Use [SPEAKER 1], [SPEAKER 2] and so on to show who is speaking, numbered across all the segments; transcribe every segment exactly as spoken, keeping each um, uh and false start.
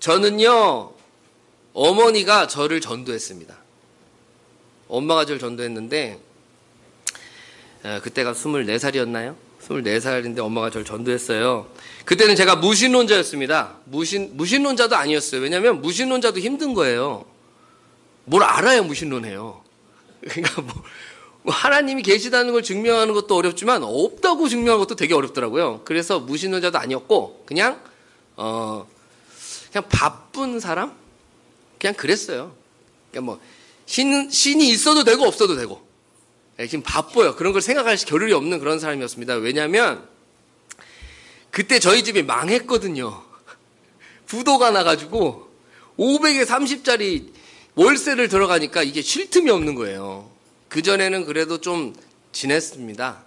[SPEAKER 1] 저는요, 어머니가 저를 전도했습니다. 엄마가 저를 전도했는데, 에, 그때가 스물네 살이었나요? 스물네 살인데 엄마가 저를 전도했어요. 그때는 제가 무신론자였습니다. 무신, 무신론자도 아니었어요. 왜냐면 무신론자도 힘든 거예요. 뭘 알아야 무신론해요. 그러니까 뭐, 뭐 하나님이 계시다는 걸 증명하는 것도 어렵지만 없다고 증명하는 것도 되게 어렵더라고요. 그래서 무신론자도 아니었고 그냥 어 그냥 바쁜 사람? 그냥 그랬어요. 그냥 뭐 신, 신이 있어도 되고 없어도 되고 지금 바빠요. 그런 걸 생각할 겨를이 없는 그런 사람이었습니다. 왜냐하면 그때 저희 집이 망했거든요. 부도가 나가지고 오백에 삼십짜리 월세를 들어가니까 이게 쉴 틈이 없는 거예요. 그전에는 그래도 좀 지냈습니다.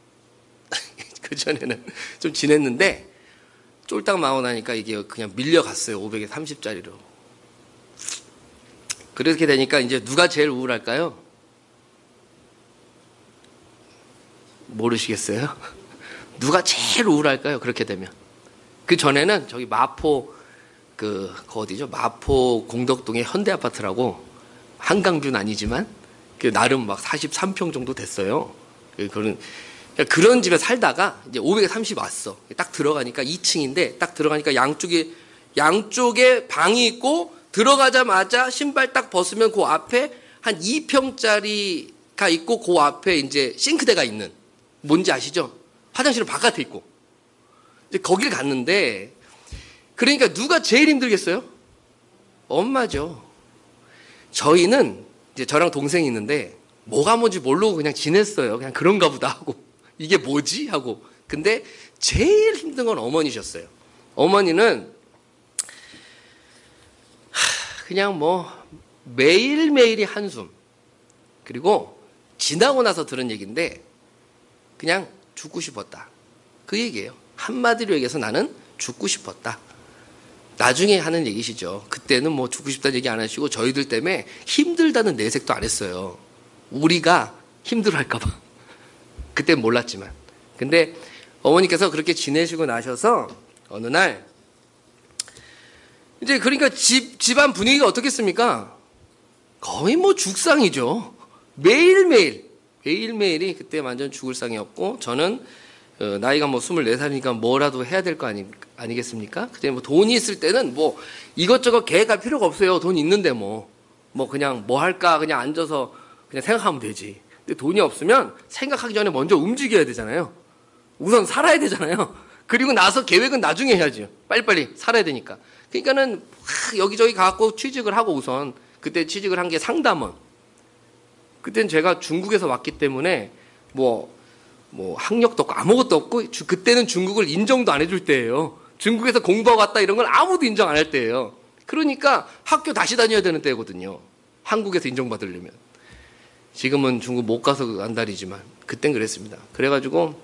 [SPEAKER 1] 그전에는 좀 지냈는데 쫄딱 마고 나니까 이게 그냥 밀려갔어요. 오백에 삼십짜리로. 그렇게 되니까 이제 누가 제일 우울할까요? 모르시겠어요? 누가 제일 우울할까요? 그렇게 되면. 그 전에는 저기 마포 그, 그 어디죠? 마포 공덕동의 현대아파트라고 한강뷰는 아니지만 그 나름 막 사십삼 평 정도 됐어요. 그런 그런 집에 살다가 이제 오백에 삼십 왔어. 딱 들어가니까 이 층인데 딱 들어가니까 양쪽에 양쪽에 방이 있고 들어가자마자 신발 딱 벗으면 그 앞에 한 이 평짜리가 있고 그 앞에 이제 싱크대가 있는 뭔지 아시죠? 화장실은 바깥에 있고 이제 거길 갔는데 그러니까 누가 제일 힘들겠어요? 엄마죠. 저희는 이제 저랑 동생이 있는데 뭐가 뭔지 모르고 그냥 지냈어요. 그냥 그런가 보다 하고 이게 뭐지? 하고 근데 제일 힘든 건 어머니셨어요. 어머니는 그냥 뭐 매일매일이 한숨 그리고 지나고 나서 들은 얘기인데 그냥 죽고 싶었다. 그 얘기예요. 한마디로 얘기해서 나는 죽고 싶었다. 나중에 하는 얘기시죠. 그때는 뭐 죽고 싶다는 얘기 안 하시고 저희들 때문에 힘들다는 내색도 안 했어요. 우리가 힘들어할까 봐. 그때는 몰랐지만. 근데 어머니께서 그렇게 지내시고 나셔서 어느 날 이제 그러니까 집, 집안 분위기가 어떻겠습니까? 거의 뭐 죽상이죠. 매일매일. 매일매일이 그때 완전 죽을 상이었고 저는 어, 나이가 뭐 스물네 살이니까 뭐라도 해야 될 거 아니, 아니겠습니까? 그때 뭐 돈이 있을 때는 뭐 이것저것 계획할 필요가 없어요. 돈 있는데 뭐. 뭐 그냥 뭐 할까 그냥 앉아서 그냥 생각하면 되지. 근데 돈이 없으면 생각하기 전에 먼저 움직여야 되잖아요. 우선 살아야 되잖아요. 그리고 나서 계획은 나중에 해야죠. 빨리빨리 살아야 되니까. 그러니까는 여기저기 가고 취직을 하고 우선 그때 취직을 한 게 상담원. 그때는 제가 중국에서 왔기 때문에 뭐 뭐 학력도 없고 아무것도 없고 주, 그때는 중국을 인정도 안 해줄 때예요. 중국에서 공부하고 왔다 이런 걸 아무도 인정 안 할 때예요. 그러니까 학교 다시 다녀야 되는 때거든요. 한국에서 인정받으려면. 지금은 중국 못 가서 안달이지만 그땐 그랬습니다. 그래가지고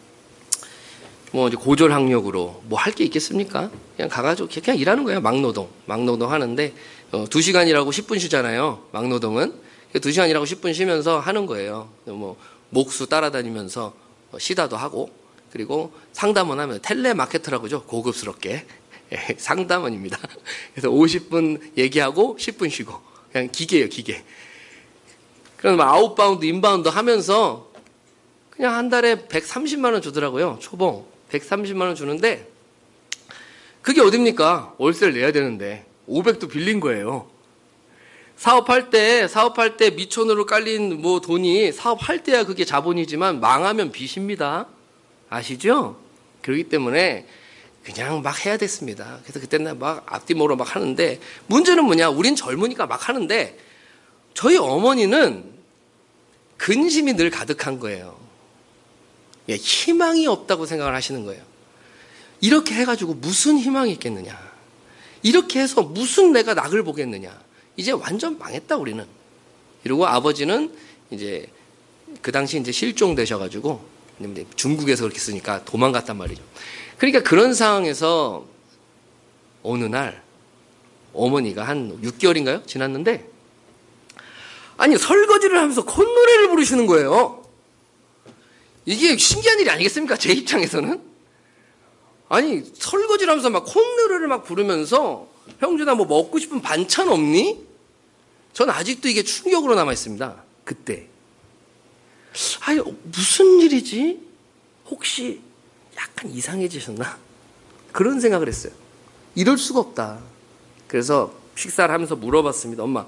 [SPEAKER 1] 뭐 이제 고졸 학력으로 뭐 할 게 있겠습니까? 그냥 가가지고 그냥 일하는 거예요. 막노동. 막노동 하는데 어, 두 시간이라고 십 분 쉬잖아요. 막노동은. 두 시간이라고 십 분 쉬면서 하는 거예요. 뭐 목수 따라다니면서 쉬다도 하고 그리고 상담원 하면 텔레마케터라고 하죠. 고급스럽게. 상담원입니다. 그래서 오십 분 얘기하고 십 분 쉬고 그냥 기계예요. 기계. 그럼 아웃바운드 인바운드 하면서 그냥 한 달에 백삼십만 원 주더라고요. 초봉. 백삼십만 원 주는데 그게 어딥니까? 월세를 내야 되는데 오백도 빌린 거예요. 사업할 때, 사업할 때 미천으로 깔린 뭐 돈이 사업할 때야 그게 자본이지만 망하면 빚입니다. 아시죠? 그렇기 때문에 그냥 막 해야 됐습니다. 그래서 그때는 막 앞뒤 모로 막 하는데 문제는 뭐냐? 우린 젊으니까 막 하는데 저희 어머니는 근심이 늘 가득한 거예요. 예, 희망이 없다고 생각을 하시는 거예요. 이렇게 해가지고 무슨 희망이 있겠느냐? 이렇게 해서 무슨 내가 낙을 보겠느냐? 이제 완전 망했다 우리는. 이러고 아버지는 이제 그 당시 이제 실종되셔가지고 중국에서 그렇게 쓰니까 도망갔단 말이죠. 그러니까 그런 상황에서 어느 날 어머니가 한 육 개월인가요? 지났는데 아니 설거지를 하면서 콧노래를 부르시는 거예요. 이게 신기한 일이 아니겠습니까? 제 입장에서는. 아니 설거지를 하면서 막 콧노래를 막 부르면서 형준아 뭐 먹고 싶은 반찬 없니? 전 아직도 이게 충격으로 남아 있습니다. 그때. 아니 무슨 일이지? 혹시 약간 이상해지셨나? 그런 생각을 했어요. 이럴 수가 없다. 그래서 식사를 하면서 물어봤습니다. 엄마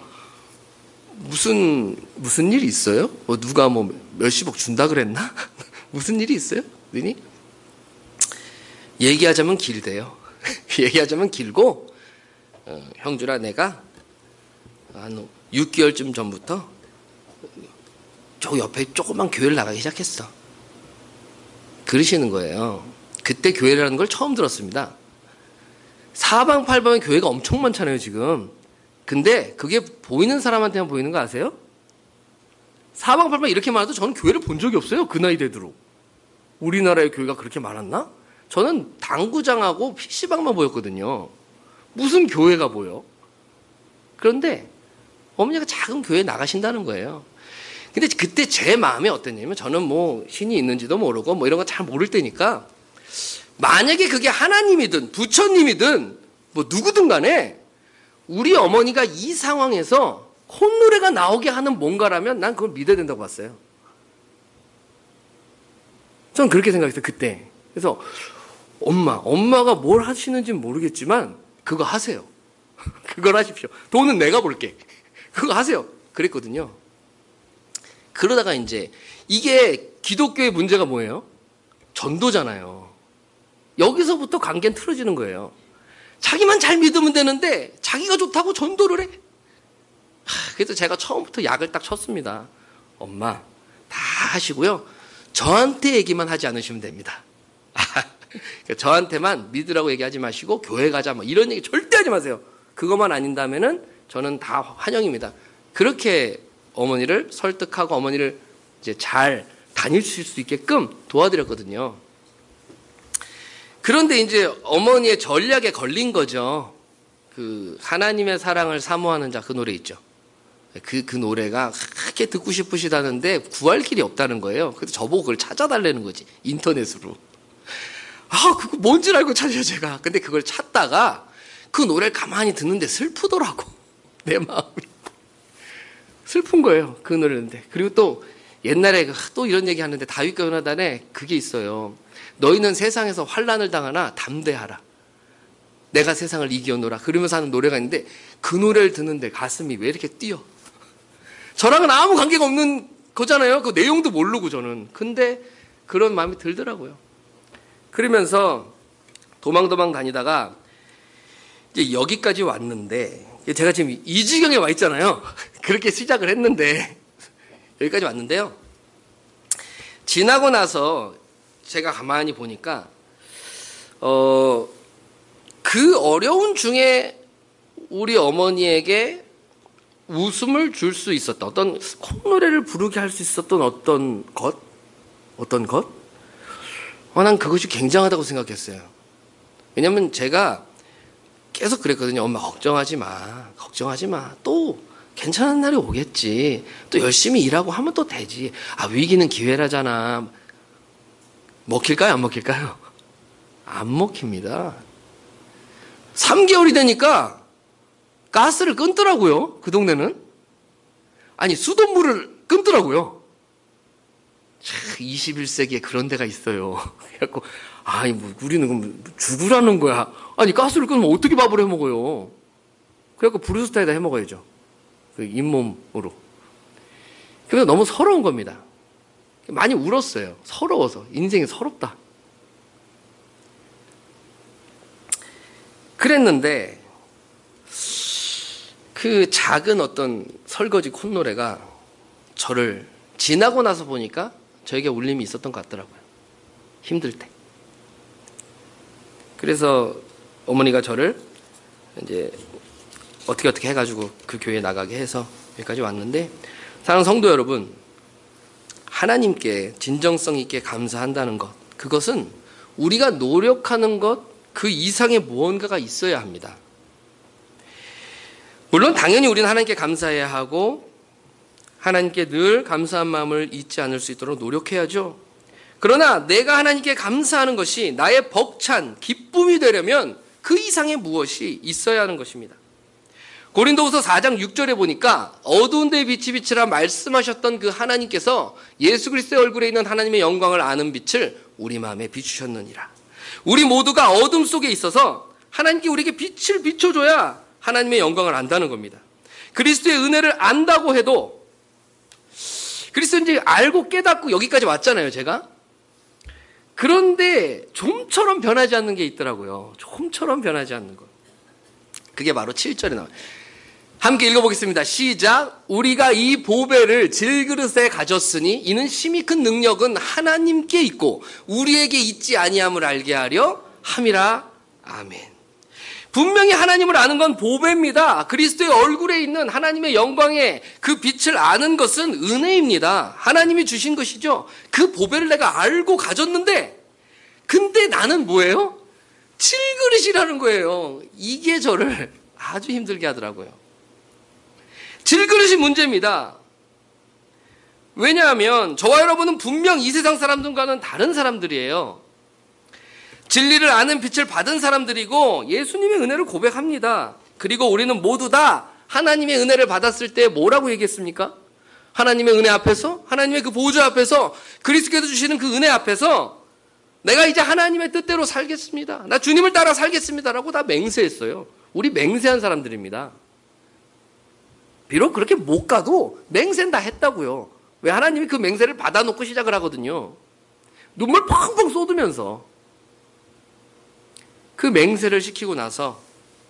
[SPEAKER 1] 무슨 무슨 일이 있어요? 뭐 누가 뭐 몇십억 준다 그랬나? 무슨 일이 있어요? 그러니 얘기하자면 길대요. 얘기하자면 길고 어, 형준아 내가 한 육 개월쯤 전부터 저 옆에 조그만 교회를 나가기 시작했어. 그러시는 거예요. 그때 교회라는 걸 처음 들었습니다. 사방팔방에 교회가 엄청 많잖아요 지금. 근데 그게 보이는 사람한테만 보이는 거 아세요? 사방팔방 이렇게 많아도 저는 교회를 본 적이 없어요. 그 나이 되도록. 우리나라의 교회가 그렇게 많았나? 저는 당구장하고 피시방만 보였거든요. 무슨 교회가 보여? 그런데 어머니가 작은 교회에 나가신다는 거예요. 근데 그때 제 마음이 어땠냐면 저는 뭐 신이 있는지도 모르고 뭐 이런 거 잘 모를 때니까 만약에 그게 하나님이든 부처님이든 뭐 누구든 간에 우리 어머니가 이 상황에서 콧노래가 나오게 하는 뭔가라면 난 그걸 믿어야 된다고 봤어요. 전 그렇게 생각했어요 그때. 그래서 엄마, 엄마가 뭘 하시는지는 모르겠지만 그거 하세요. 그걸 하십시오. 돈은 내가 볼게. 그거 하세요. 그랬거든요. 그러다가 이제 이게 기독교의 문제가 뭐예요? 전도잖아요. 여기서부터 관계는 틀어지는 거예요. 자기만 잘 믿으면 되는데 자기가 좋다고 전도를 해. 그래서 제가 처음부터 약을 딱 쳤습니다. 엄마 다 하시고요. 저한테 얘기만 하지 않으시면 됩니다. 저한테만 믿으라고 얘기하지 마시고 교회 가자 뭐 이런 얘기 절대 하지 마세요. 그것만 아닌다면은 저는 다 환영입니다. 그렇게 어머니를 설득하고 어머니를 이제 잘 다니실 수 있게끔 도와드렸거든요. 그런데 이제 어머니의 전략에 걸린 거죠. 그 하나님의 사랑을 사모하는 자 그 노래 있죠. 그, 그 노래가 그렇게 듣고 싶으시다는데 구할 길이 없다는 거예요. 그래서 저보고 그걸 찾아달라는 거지. 인터넷으로. 아, 그거 뭔지 알고 찾아요, 제가. 근데 그걸 찾다가 그 노래를 가만히 듣는데 슬프더라고. 내 마음이. 슬픈 거예요, 그 노래인데. 그리고 또 옛날에 또 이런 얘기 하는데 다윗과 요나단에 그게 있어요. 너희는 세상에서 환난을 당하나 담대하라. 내가 세상을 이겨노라. 그러면서 하는 노래가 있는데 그 노래를 듣는데 가슴이 왜 이렇게 뛰어? 저랑은 아무 관계가 없는 거잖아요. 그 내용도 모르고 저는. 근데 그런 마음이 들더라고요. 그러면서 도망도망 다니다가 이제 여기까지 왔는데 제가 지금 이 지경에 와 있잖아요. 그렇게 시작을 했는데 여기까지 왔는데요. 지나고 나서 제가 가만히 보니까 어, 그 어려운 중에 우리 어머니에게 웃음을 줄 수 있었던 어떤 콧노래를 부르게 할 수 있었던 어떤 것? 어떤 것? 어, 난 그것이 굉장하다고 생각했어요. 왜냐면 제가 계속 그랬거든요. 엄마 걱정하지 마. 걱정하지 마. 또 괜찮은 날이 오겠지. 또 열심히 일하고 하면 또 되지. 아, 위기는 기회라잖아. 먹힐까요? 안 먹힐까요? 안 먹힙니다. 삼 개월이 되니까 가스를 끊더라고요. 그 동네는. 아니 수돗물을 끊더라고요. 이십일 세기에 그런 데가 있어요. 그래갖고 아니 뭐 우리는 그럼 죽으라는 거야. 아니 가스를 끊으면 어떻게 밥을 해 먹어요? 그래갖고 브루스타에다 해 먹어야죠. 그 잇몸으로. 그래서 너무 서러운 겁니다. 많이 울었어요. 서러워서. 인생이 서럽다. 그랬는데 그 작은 어떤 설거지 콧노래가 저를 지나고 나서 보니까 저에게 울림이 있었던 것 같더라고요. 힘들 때. 그래서 어머니가 저를 이제 어떻게 어떻게 해가지고 그 교회에 나가게 해서 여기까지 왔는데, 사랑하는 성도 여러분, 하나님께 진정성 있게 감사한다는 것, 그것은 우리가 노력하는 것 그 이상의 무언가가 있어야 합니다. 물론 당연히 우리는 하나님께 감사해야 하고 하나님께 늘 감사한 마음을 잊지 않을 수 있도록 노력해야죠. 그러나 내가 하나님께 감사하는 것이 나의 벅찬 기쁨이 되려면 그 이상의 무엇이 있어야 하는 것입니다. 고린도후서 사 장 육 절에 보니까 어두운 데에 빛이 비치라 말씀하셨던 그 하나님께서 예수 그리스도의 얼굴에 있는 하나님의 영광을 아는 빛을 우리 마음에 비추셨느니라. 우리 모두가 어둠 속에 있어서 하나님께 우리에게 빛을 비춰줘야 하나님의 영광을 안다는 겁니다. 그리스도의 은혜를 안다고 해도 그리스도 이제 알고 깨닫고 여기까지 왔잖아요, 제가. 그런데 좀처럼 변하지 않는 게 있더라고요. 좀처럼 변하지 않는 것. 그게 바로 칠 절에 나와요. 함께 읽어보겠습니다. 시작. 우리가 이 보배를 질그릇에 가졌으니 이는 심히 큰 능력은 하나님께 있고 우리에게 있지 아니함을 알게 하려 함이라. 아멘. 분명히 하나님을 아는 건 보배입니다. 그리스도의 얼굴에 있는 하나님의 영광의 그 빛을 아는 것은 은혜입니다. 하나님이 주신 것이죠. 그 보배를 내가 알고 가졌는데 근데 나는 뭐예요? 질그릇이라는 거예요. 이게 저를 아주 힘들게 하더라고요. 질그릇이 문제입니다. 왜냐하면 저와 여러분은 분명 이 세상 사람들과는 다른 사람들이에요. 진리를 아는 빛을 받은 사람들이고 예수님의 은혜를 고백합니다. 그리고 우리는 모두 다 하나님의 은혜를 받았을 때 뭐라고 얘기했습니까? 하나님의 은혜 앞에서, 하나님의 그 보좌 앞에서, 그리스도께서 주시는 그 은혜 앞에서 내가 이제 하나님의 뜻대로 살겠습니다. 나 주님을 따라 살겠습니다라고 다 맹세했어요. 우리 맹세한 사람들입니다. 비록 그렇게 못 가도 맹세는 다 했다고요. 왜? 하나님이 그 맹세를 받아놓고 시작을 하거든요. 눈물 펑펑 쏟으면서 그 맹세를 시키고 나서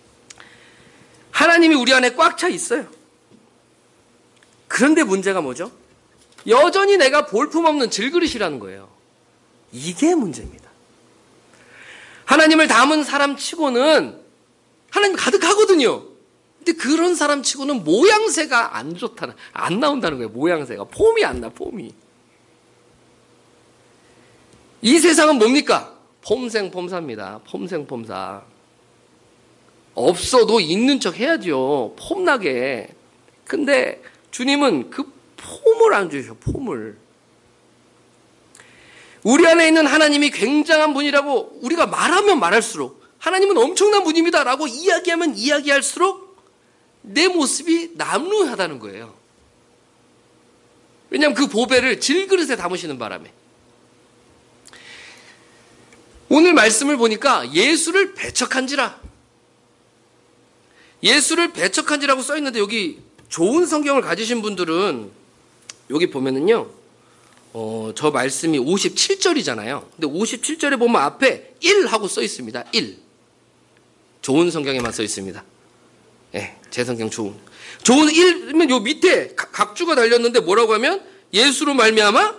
[SPEAKER 1] 하나님이 우리 안에 꽉 차 있어요. 그런데 문제가 뭐죠? 여전히 내가 볼품없는 질그릇이라는 거예요. 이게 문제입니다. 하나님을 닮은 사람 치고는 하나님 가득하거든요. 근데 그런 사람 치고는 모양새가 안 좋다는, 안 나온다는 거예요. 모양새가. 폼이 안 나, 폼이. 이 세상은 뭡니까? 폼생폼사입니다. 폼생폼사. 없어도 있는 척 해야죠. 폼나게. 근데 주님은 그 폼을 안 주셔, 폼을. 우리 안에 있는 하나님이 굉장한 분이라고 우리가 말하면 말할수록 하나님은 엄청난 분입니다라고 이야기하면 이야기할수록 내 모습이 남루하다는 거예요. 왜냐하면 그 보배를 질그릇에 담으시는 바람에. 오늘 말씀을 보니까 예수를 배척한지라. 예수를 배척한지라고 써있는데 여기 좋은 성경을 가지신 분들은 여기 보면은요. 어, 저 말씀이 오십칠 절이잖아요. 근데 오십칠 절에 보면 앞에 일 하고 써 있습니다. 일. 좋은 성경에만 써 있습니다. 예, 네, 제 성경 좋은. 좋은 일이면 요 밑에 각주가 달렸는데 뭐라고 하면 예수로 말미암아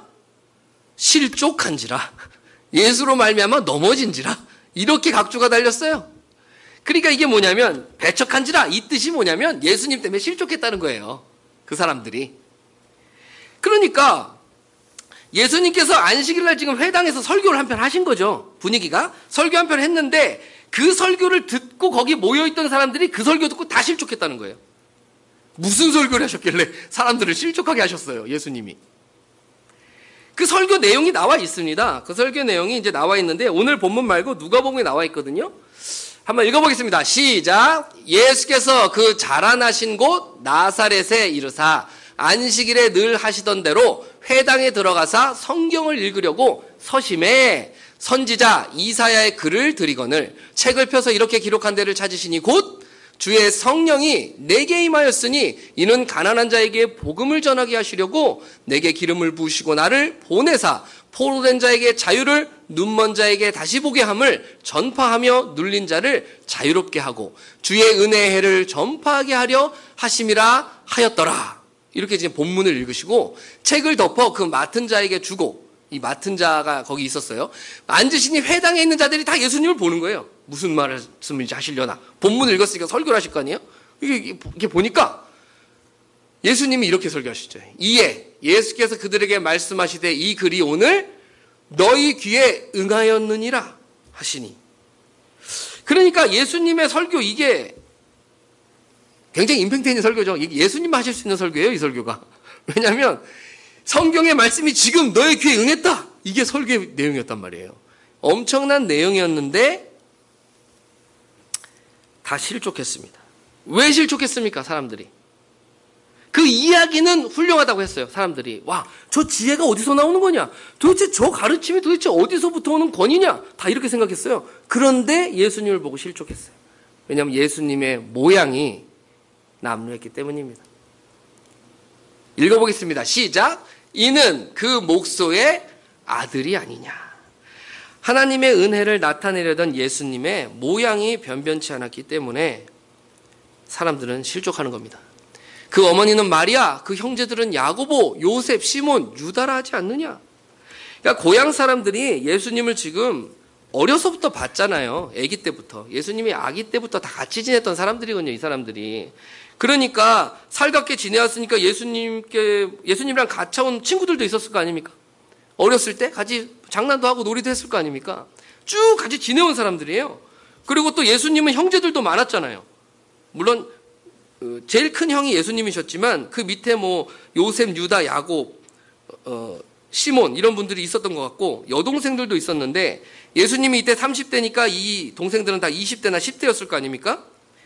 [SPEAKER 1] 실족한지라. 예수로 말미암아 넘어진지라. 이렇게 각주가 달렸어요. 그러니까 이게 뭐냐면 배척한지라 이 뜻이 뭐냐면 예수님 때문에 실족했다는 거예요. 그 사람들이. 그러니까 예수님께서 안식일날 지금 회당에서 설교를 한 편 하신 거죠. 분위기가. 설교 한 편 했는데 그 설교를 듣고 거기 모여있던 사람들이 그 설교 듣고 다 실족했다는 거예요. 무슨 설교를 하셨길래 사람들을 실족하게 하셨어요. 예수님이. 그 설교 내용이 나와 있습니다. 그 설교 내용이 이제 나와 있는데 오늘 본문 말고 누가복음에 나와 있거든요. 한번 읽어보겠습니다. 시작. 예수께서 그 자라나신 곳 나사렛에 이르사 안식일에 늘 하시던 대로 회당에 들어가사 성경을 읽으려고 서심해 선지자 이사야의 글을 드리거늘 책을 펴서 이렇게 기록한 데를 찾으시니 곧 주의 성령이 내게 임하였으니 이는 가난한 자에게 복음을 전하게 하시려고 내게 기름을 부으시고 나를 보내사 포로된 자에게 자유를 눈먼 자에게 다시 보게 함을 전파하며 눌린 자를 자유롭게 하고 주의 은혜의 해를 전파하게 하려 하심이라 하였더라. 이렇게 지금 본문을 읽으시고 책을 덮어 그 맡은 자에게 주고 이 맡은 자가 거기 있었어요. 앉으시니 회당에 있는 자들이 다 예수님을 보는 거예요. 무슨 말씀인지 하시려나. 본문을 읽었으니까 설교를 하실 거 아니에요? 이게, 이렇게 보니까 예수님이 이렇게 설교하시죠. 이에 예수께서 그들에게 말씀하시되 이 글이 오늘 너희 귀에 응하였느니라 하시니. 그러니까 예수님의 설교 이게 굉장히 임팩트 있는 설교죠. 이게 예수님만 하실 수 있는 설교예요, 이 설교가. 왜냐하면 성경의 말씀이 지금 너의 귀에 응했다. 이게 설교의 내용이었단 말이에요. 엄청난 내용이었는데 다 실족했습니다. 왜 실족했습니까? 사람들이. 그 이야기는 훌륭하다고 했어요. 사람들이. 와, 저 지혜가 어디서 나오는 거냐? 도대체 저 가르침이 도대체 어디서부터 오는 권위냐? 다 이렇게 생각했어요. 그런데 예수님을 보고 실족했어요. 왜냐하면 예수님의 모양이 남루했기 때문입니다. 읽어보겠습니다. 시작. 이는 그 목소의 아들이 아니냐. 하나님의 은혜를 나타내려던 예수님의 모양이 변변치 않았기 때문에 사람들은 실족하는 겁니다. 그 어머니는 마리아, 그 형제들은 야고보, 요셉, 시몬, 유다라 하지 않느냐. 그러니까 고향 사람들이 예수님을 지금 어려서부터 봤잖아요. 아기 때부터. 예수님이 아기 때부터 다 같이 지냈던 사람들이거든요. 이 사람들이. 그러니까 살갑게 지내왔으니까 예수님께, 예수님이랑 같이 온 친구들도 있었을 거 아닙니까? 어렸을 때 같이 장난도 하고 놀이도 했을 거 아닙니까? 쭉 같이 지내온 사람들이에요. 그리고 또 예수님은 형제들도 많았잖아요. 물론 제일 큰 형이 예수님이셨지만 그 밑에 뭐 요셉, 유다, 야곱, 어, 시몬 이런 분들이 있었던 것 같고 여동생들도 있었는데 예수님이 이때 삼십 대니까 이 동생들은 다 이십 대나 십 대였을 거 아닙니까?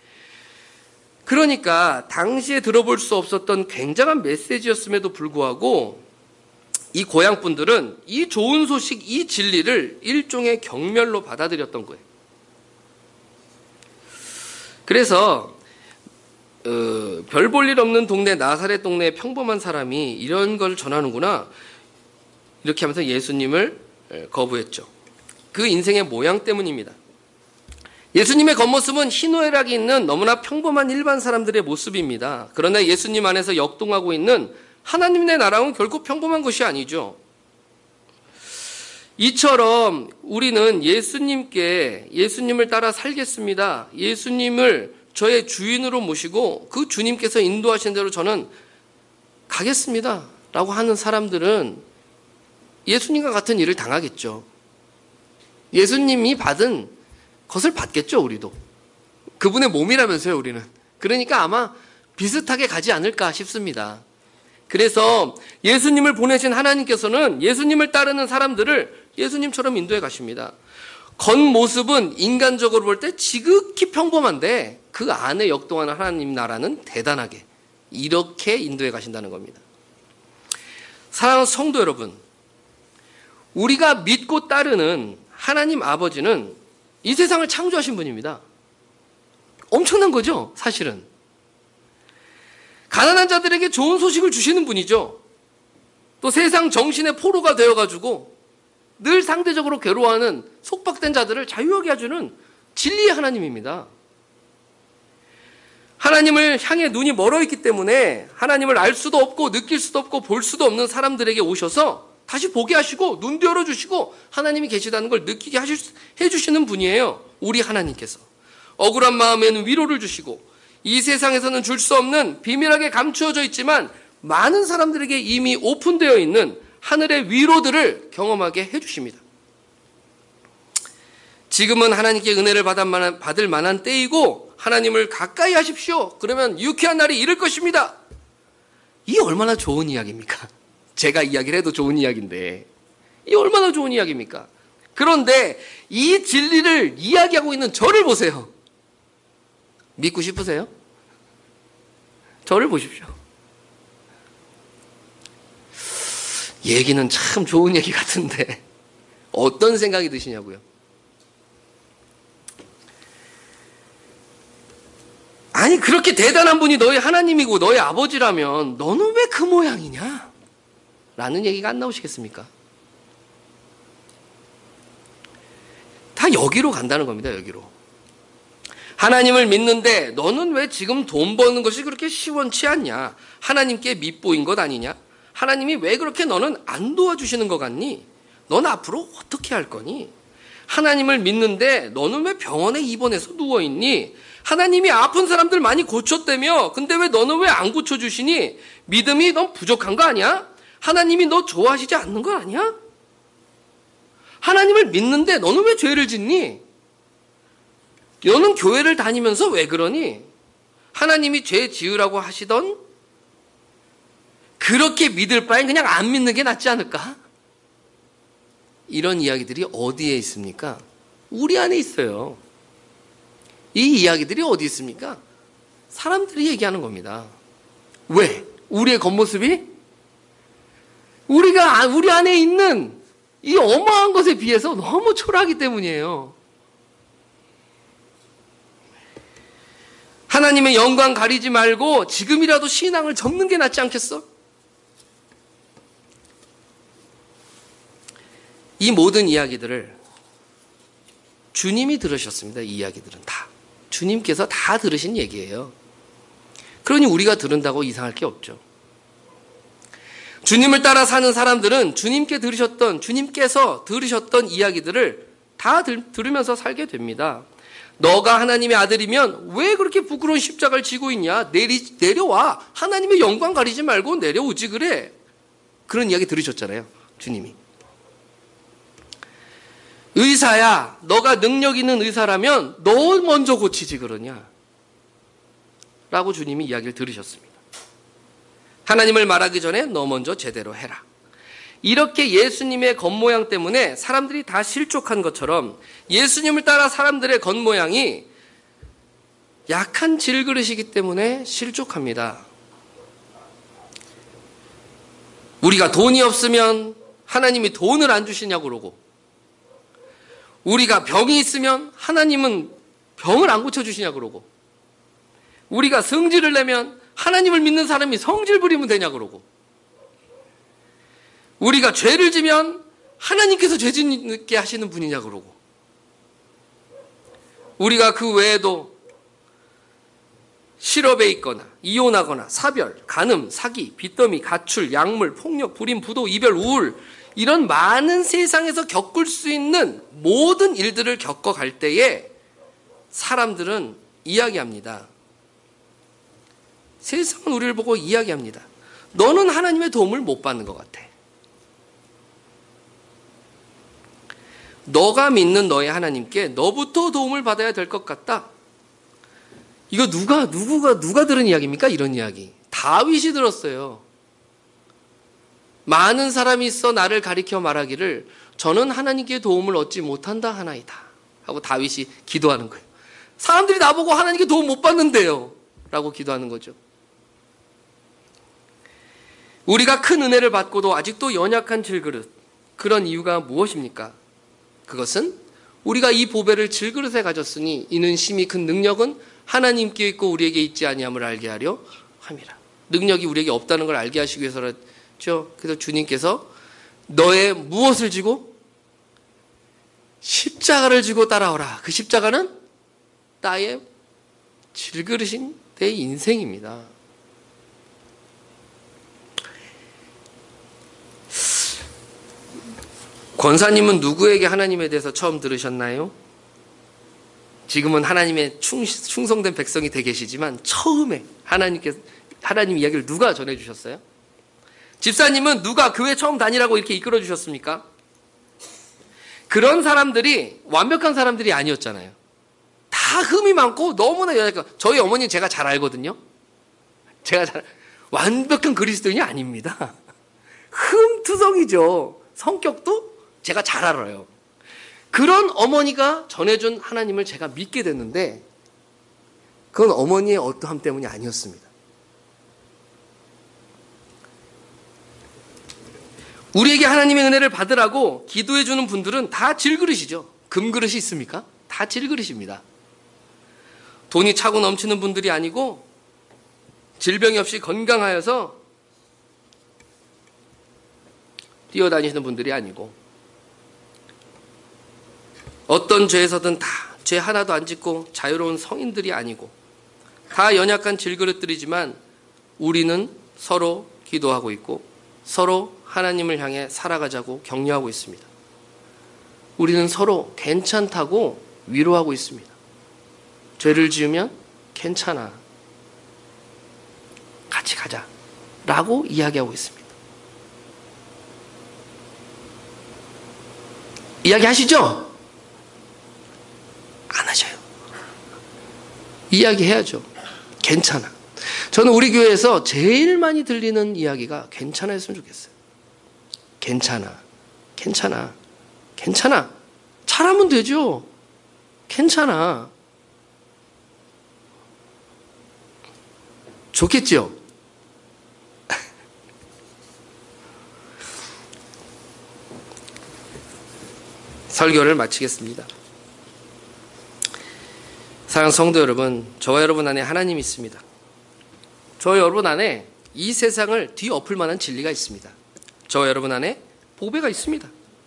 [SPEAKER 1] 그러니까 당시에 들어볼 수 없었던 굉장한 메시지였음에도 불구하고 이 고향 분들은 이 좋은 소식, 이 진리를 일종의 경멸로 받아들였던 거예요. 그래서 어, 별 볼 일 없는 동네 나사렛 동네의 평범한 사람이 이런 걸 전하는구나 이렇게 하면서 예수님을 거부했죠. 그 인생의 모양 때문입니다. 예수님의 겉모습은 희노애락이 있는 너무나 평범한 일반 사람들의 모습입니다. 그러나 예수님 안에서 역동하고 있는 하나님의 나라는 결코 평범한 것이 아니죠. 이처럼 우리는 예수님께 예수님을 따라 살겠습니다. 예수님을 저의 주인으로 모시고 그 주님께서 인도하신 대로 저는 가겠습니다. 라고 하는 사람들은 예수님과 같은 일을 당하겠죠. 예수님이 받은 것을 받겠죠, 우리도. 그분의 몸이라면서요, 우리는. 그러니까 아마 비슷하게 가지 않을까 싶습니다. 그래서 예수님을 보내신 하나님께서는 예수님을 따르는 사람들을 예수님처럼 인도해 가십니다. 겉모습은 인간적으로 볼 때 지극히 평범한데 그 안에 역동하는 하나님 나라는 대단하게 이렇게 인도해 가신다는 겁니다. 사랑하는 성도 여러분, 우리가 믿고 따르는 하나님 아버지는 이 세상을 창조하신 분입니다. 엄청난 거죠, 사실은. 가난한 자들에게 좋은 소식을 주시는 분이죠. 또 세상 정신의 포로가 되어가지고 늘 상대적으로 괴로워하는 속박된 자들을 자유하게 해주는 진리의 하나님입니다. 하나님을 향해 눈이 멀어 있기 때문에 하나님을 알 수도 없고 느낄 수도 없고 볼 수도 없는 사람들에게 오셔서 다시 보게 하시고 눈도 열어주시고 하나님이 계시다는 걸 느끼게 하실, 해주시는 분이에요. 우리 하나님께서. 억울한 마음에는 위로를 주시고 이 세상에서는 줄 수 없는 비밀하게 감추어져 있지만 많은 사람들에게 이미 오픈되어 있는 하늘의 위로들을 경험하게 해주십니다. 지금은 하나님께 은혜를 받을 만한 때이고 하나님을 가까이 하십시오. 그러면 유쾌한 날이 이를 것입니다. 이 얼마나 좋은 이야기입니까? 제가 이야기를 해도 좋은 이야기인데 이 얼마나 좋은 이야기입니까? 그런데 이 진리를 이야기하고 있는 저를 보세요. 믿고 싶으세요? 저를 보십시오. 얘기는 참 좋은 얘기 같은데 어떤 생각이 드시냐고요? 아니 그렇게 대단한 분이 너희 하나님이고 너희 아버지라면 너는 왜 그 모양이냐? 라는 얘기가 안 나오시겠습니까? 다 여기로 간다는 겁니다. 여기로. 하나님을 믿는데 너는 왜 지금 돈 버는 것이 그렇게 시원치 않냐? 하나님께 밉보인 것 아니냐? 하나님이 왜 그렇게 너는 안 도와주시는 것 같니? 넌 앞으로 어떻게 할 거니? 하나님을 믿는데 너는 왜 병원에 입원해서 누워있니? 하나님이 아픈 사람들 많이 고쳤다며 근데 왜 너는 왜 안 고쳐주시니? 믿음이 넌 부족한 거 아니야? 하나님이 너 좋아하시지 않는 거 아니야? 하나님을 믿는데 너는 왜 죄를 짓니? 너는 교회를 다니면서 왜 그러니? 하나님이 죄 지으라고 하시던 그렇게 믿을 바엔 그냥 안 믿는 게 낫지 않을까? 이런 이야기들이 어디에 있습니까? 우리 안에 있어요. 이 이야기들이 어디 있습니까? 사람들이 얘기하는 겁니다. 왜? 우리의 겉모습이 우리가 우리 안에 있는 이 어마한 것에 비해서 너무 초라하기 때문이에요. 하나님의 영광 가리지 말고 지금이라도 신앙을 접는 게 낫지 않겠어? 이 모든 이야기들을 주님이 들으셨습니다. 이 이야기들은 다. 주님께서 다 들으신 얘기예요. 그러니 우리가 들은다고 이상할 게 없죠. 주님을 따라 사는 사람들은 주님께 들으셨던, 주님께서 들으셨던 이야기들을 다 들, 들으면서 살게 됩니다. 너가 하나님의 아들이면 왜 그렇게 부끄러운 십자가를 지고 있냐? 내리, 내려와. 하나님의 영광 가리지 말고 내려오지 그래. 그런 이야기 들으셨잖아요. 주님이. 의사야, 너가 능력 있는 의사라면 너 먼저 고치지 그러냐? 라고 주님이 이야기를 들으셨습니다. 하나님을 말하기 전에 너 먼저 제대로 해라. 이렇게 예수님의 겉모양 때문에 사람들이 다 실족한 것처럼 예수님을 따라 사람들의 겉모양이 약한 질그릇이기 때문에 실족합니다. 우리가 돈이 없으면 하나님이 돈을 안 주시냐고 그러고, 우리가 병이 있으면 하나님은 병을 안 고쳐주시냐고 그러고, 우리가 성질을 내면 하나님을 믿는 사람이 성질 부리면 되냐고 그러고, 우리가 죄를 지면 하나님께서 죄 짓게 하시는 분이냐고 그러고, 우리가 그 외에도 실업에 있거나 이혼하거나 사별, 간음, 사기, 빚더미, 가출, 약물, 폭력, 불임, 부도, 이별, 우울, 이런 많은 세상에서 겪을 수 있는 모든 일들을 겪어갈 때에 사람들은 이야기합니다. 세상은 우리를 보고 이야기합니다. 너는 하나님의 도움을 못 받는 것 같아. 너가 믿는 너의 하나님께 너부터 도움을 받아야 될 것 같다. 이거 누가 누구가 누가 들은 이야기입니까? 이런 이야기. 다윗이 들었어요. 많은 사람이 있어 나를 가리켜 말하기를 저는 하나님께 도움을 얻지 못한다 하나이다 하고 다윗이 기도하는 거예요. 사람들이 나보고 하나님께 도움 못 받는데요 라고 기도하는 거죠. 우리가 큰 은혜를 받고도 아직도 연약한 질그릇, 그런 이유가 무엇입니까? 그것은 우리가 이 보배를 질그릇에 가졌으니 이는 심히 큰 능력은 하나님께 있고 우리에게 있지 아니함을 알게 하려 함이라. 능력이 우리에게 없다는 걸 알게 하시기 위해서죠. 그래서 주님께서 너의 무엇을 지고? 십자가를 지고 따라오라. 그 십자가는 나의 질그릇인 내 인생입니다. 권사님은 누구에게 하나님에 대해서 처음 들으셨나요? 지금은 하나님의 충, 충성된 백성이 되 계시지만 처음에 하나님께 하나님 이야기를 누가 전해주셨어요? 집사님은 누가 교회 처음 다니라고 이렇게 이끌어 주셨습니까? 그런 사람들이 완벽한 사람들이 아니었잖아요. 다 흠이 많고 너무나 연약한. 저희 어머니 제가 잘 알거든요. 제가 잘 완벽한 그리스도인이 아닙니다. 흠투성이죠. 성격도 제가 잘 알아요. 그런 어머니가 전해준 하나님을 제가 믿게 됐는데 그건 어머니의 어떠함 때문이 아니었습니다. 우리에게 하나님의 은혜를 받으라고 기도해 주는 분들은 다 질그릇이죠. 금그릇이 있습니까? 다 질그릇입니다. 돈이 차고 넘치는 분들이 아니고 질병이 없이 건강하여서 뛰어다니시는 분들이 아니고 어떤 죄에서든 다 죄 하나도 안 짓고 자유로운 성인들이 아니고 다 연약한 질그릇들이지만 우리는 서로 기도하고 있고 서로 하나님을 향해 살아가자고 격려하고 있습니다. 우리는 서로 괜찮다고 위로하고 있습니다. 죄를 지으면 괜찮아. 같이 가자. 라고 이야기하고 있습니다. 이야기하시죠? 안 하셔요. 이야기해야죠. 괜찮아. 저는 우리 교회에서 제일 많이 들리는 이야기가 괜찮아 했으면 좋겠어요. 괜찮아. 괜찮아. 괜찮아. 잘하면 되죠. 괜찮아. 좋겠지요? 설교를 마치겠습니다. 사랑하는 성도 여러분, 저와 여러분 안에 하나님이 있습니다. 저와 여러분 안에 이 세상을 뒤엎을 만한 진리가 있습니다. 저와 여러분 안에 보배가 있습니다.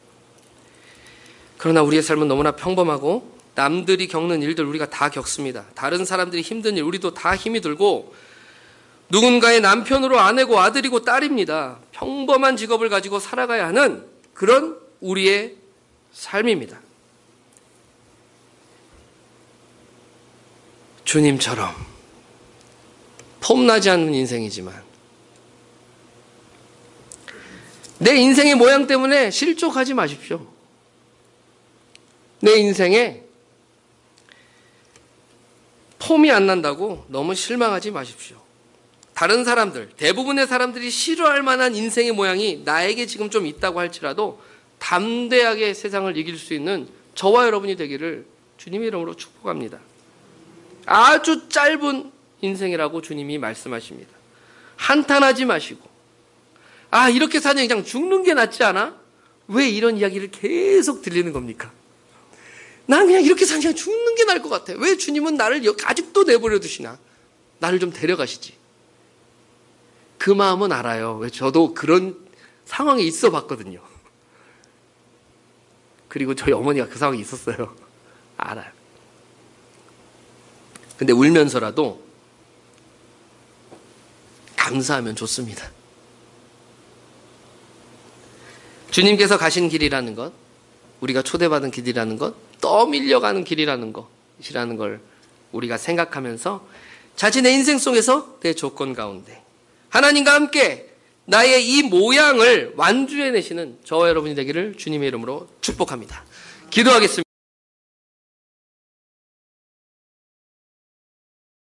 [SPEAKER 1] 그러나 우리의 삶은 너무나 평범하고 남들이 겪는 일들 우리가 다 겪습니다. 다른 사람들이 힘든 일 우리도 다 힘이 들고 누군가의 남편으로 아내고 아들이고 딸입니다. 평범한 직업을 가지고 살아가야 하는 그런 우리의 삶입니다. 주님처럼 폼나지 않는 인생이지만 내 인생의 모양 때문에 실족하지 마십시오. 내 인생에 폼이 안 난다고 너무 실망하지 마십시오. 다른 사람들, 대부분의 사람들이 싫어할 만한 인생의 모양이 나에게 지금 좀 있다고 할지라도 담대하게 세상을 이길 수 있는 저와 여러분이 되기를 주님의 이름으로 축복합니다. 아주 짧은 인생이라고 주님이 말씀하십니다. 한탄하지 마시고 아 이렇게 사는 그냥 죽는 게 낫지 않아? 왜 이런 이야기를 계속 들리는 겁니까? 난 그냥 이렇게 사는 그냥 죽는 게 나을 것 같아. 왜 주님은 나를 아직도 내버려 두시나? 나를 좀 데려가시지. 그 마음은 알아요. 왜 저도 그런 상황에 있어 봤거든요. 그리고 저희 어머니가 그 상황에 있었어요. 알아요. 근데 울면서라도 감사하면 좋습니다. 주님께서 가신 길이라는 것, 우리가 초대받은 길이라는 것, 떠밀려가는 길이라는 것이라는 걸 우리가 생각하면서 자신의 인생 속에서 내 조건 가운데 하나님과 함께 나의 이 모양을 완주해내시는 저와 여러분이 되기를 주님의 이름으로 축복합니다. 기도하겠습니다.